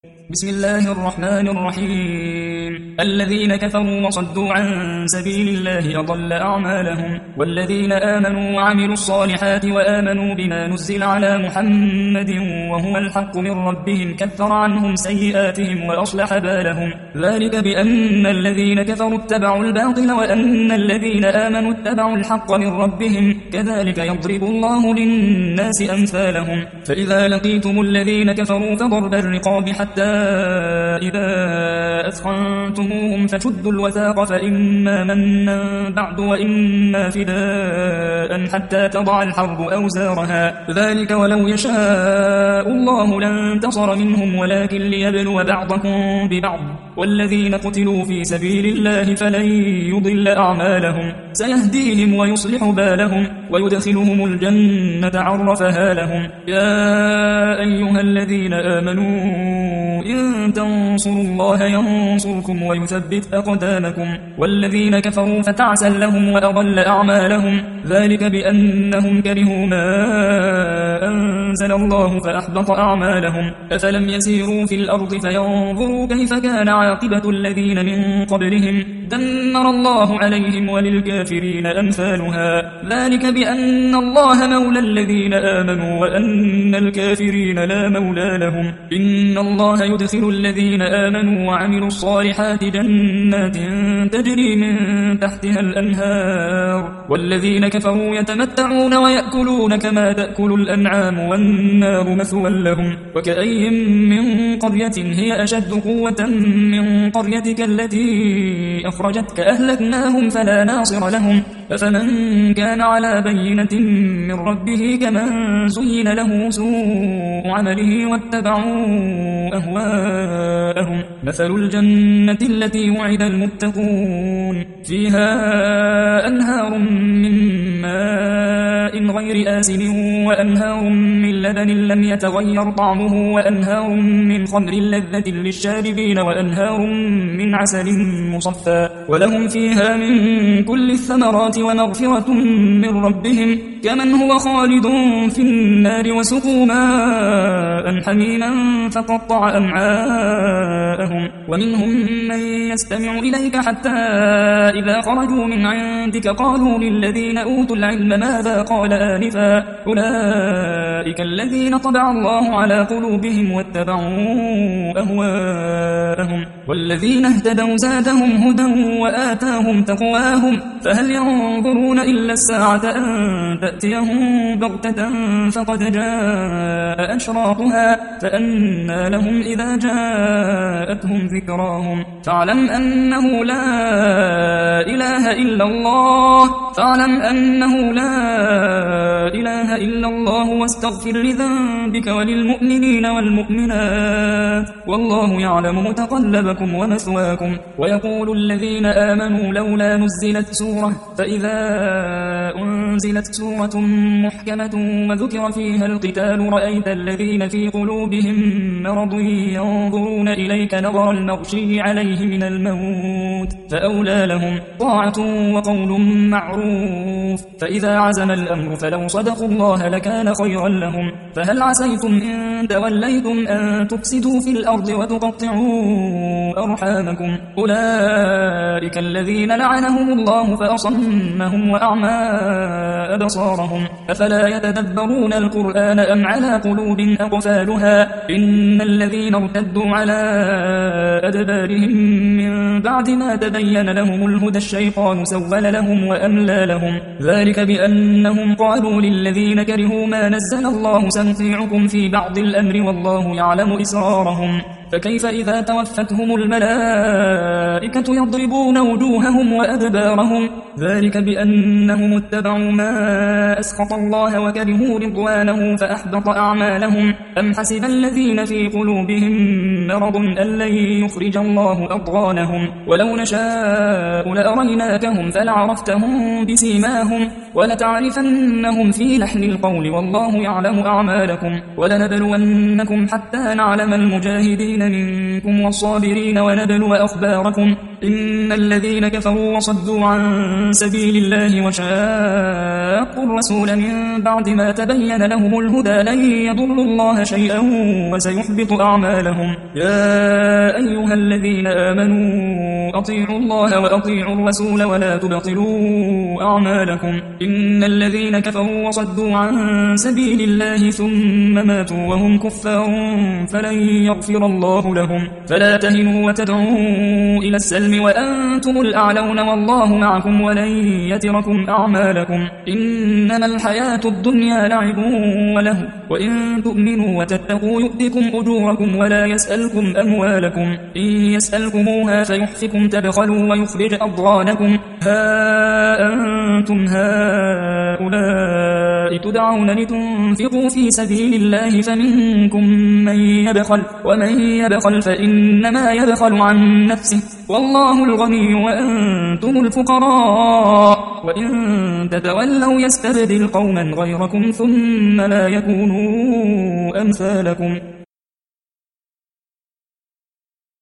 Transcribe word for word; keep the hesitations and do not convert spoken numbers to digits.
بسم الله الرحمن الرحيم. الذين كفروا وصدوا عن سبيل الله أضل أعمالهم، والذين آمنوا وعملوا الصالحات وآمنوا بما نزل على محمد وهو الحق من ربهم كفر عنهم سيئاتهم وأصلح بالهم. ذلك بأن الذين كفروا اتبعوا الباطل وأن الذين آمنوا اتبعوا الحق من ربهم، كذلك يضرب الله للناس أمثالهم. فإذا لقيتم الذين كفروا فضرب الرقاب حتى إذا أثخنتموهم فشدوا الوثاق، فإما منا بعد وإما فداء حتى تضع الحرب أوزارها. ذلك ولو يشاء الله لانتصر منهم ولكن ليبلو بعضكم ببعض، والذين قتلوا في سبيل الله فلن يضل أعمالهم، سيهديهم ويصلح بالهم ويدخلهم الجنة عرفها لهم. يا أيها الذين آمنوا إن تنصروا الله ينصركم ويثبت أقدامكم، والذين كفروا فتعسا لهم وأضل أعمالهم. ذلك بأنهم كرهوا ما أنزل الله فأحبط أعمالهم. أفلم يسيروا في الأرض فينظروا كيف كان عاقبة الذين من قبلهم، دمر الله عليهم وللكافرين أمثالها. ذلك بأن الله مولى الذين آمنوا وأن الكافرين لا مولى لهم. إن الله يدخل الذين آمنوا وعملوا الصالحات جنات تجري من تحتها الأنهار، والذين كفروا يتمتعون ويأكلون كما تأكل الأنعام والنار مثوى لهم. وكأي من قرية هي أشد قوة من قريتك التي أخرجتك أهلكناهم فلا ناصر لهم. أفمن كان على بينة من ربه كمن زين له سوء عمله واتبعوا أهواءهم. مثل الجنة التي وعد المتقون فيها أنهار من ماء غير آسن وأنهار من لبن لم يتغير طعمه وأنهار من خمر لذة للشاربين وأنهار من عسل مصفى، ولهم فيها من كل الثمرات ومغفرة من ربهم كمن هو خالد في النار وسقوا ماء حميما فقطع أمعاءهم. ومنهم من يستمع إليك حتى إذا خرجوا من عندك قالوا للذين أوتوا العلم ماذا قال آنفا، أولئك الذين طبع الله على قلوبهم واتبعوا أهواءهم. والذين اهتدوا زادهم هدى وآتاهم تقواهم، فهل ينظرون إلا الساعة أن تأتيهم بغتة فقد جاء أشراطها، فأنى لهم إذا جاءتهم ذكراهم. فاعلم أنه لا إله إلا الله فاعلم أنه لا إله إلا الله واستغفر لذنبك وللمؤمنين والمؤمنات، والله يعلم متقلبكم ومثواكم. ويقول الذين آمنوا لولا نزلت سورة، فإذا أنزلت سورة محكمة وذكر فيها القتال رأيت الذين في قلوبهم مرض ينظرون إليك نظر المغشي عليه من الموت، فأولى لهم طاعة وقول معروف. فإذا عزم الأمر فلو صدقوا الله لكان خيرا لهم. فهل عسيتم إن توليتم أن تفسدوا في الأرض وتقطعوا أرحامكم، أولئك الذين لعنهم الله فأصمهم وأعمى أبصارهم، أفلا يتدبرون القرآن أم على قلوب أقفالها. إن الذين ارتدوا على أدبارهم من بعد ما تبين لهم الهدى الشيطان سول لهم وأملى لهم. ذلك بأنهم قالوا للذين كرهوا ما نزل الله سنطيعكم في بعض الأمر والله يعلم إسرارهم. فكيف إذا توفتهم الملائكة يضربون وجوههم وأدبارهم. ذلك بأنهم اتبعوا ما أسخط الله وكرهوا رضوانه فأحبط أعمالهم. أم حسب الذين في قلوبهم مرض أن لن يخرج الله أضغانهم. ولو نشاء لأريناكهم فلعرفتهم بسيماهم ولتعرفنهم في لحن القول والله يعلم أعمالكم. ولنبلونكم حتى نعلم المجاهدين المجاهدين منكم والصابرين ونبلو أخباركم. إن الذين كفروا وصدوا عن سبيل الله وشاقوا الرسول من بعد ما تبين لهم الهدى لن يضروا الله شيئا وسيحبط أعمالهم. يا أيها الذين آمنوا أطيعوا الله وأطيعوا الرسول ولا تبطلوا أعمالكم. إن الذين كفروا وصدوا عن سبيل الله ثم ماتوا وهم كفار فلن يغفر الله لهم. فلا تهنوا وتدعوا إلى السلم وأنتم الأعلون والله معكم ولن يتركم أعمالكم. إنما الحياة الدنيا لعب وله وإن تؤمنوا وتتقوا يؤتكم أجوركم ولا يسألكم أموالكم. إن يسألكموها فيحفكم تبخلوا ويخرج أضغانكم. ها أنتم هؤلاء تدعون لتنفقوا في سبيل الله فمنكم من يبخل ومن يبخل فإنما يبخل عن نفسه والله الغني وأنتم الفقراء وإن تتولوا يستبدل قوما غيركم ثم لا يكونوا أمثالكم.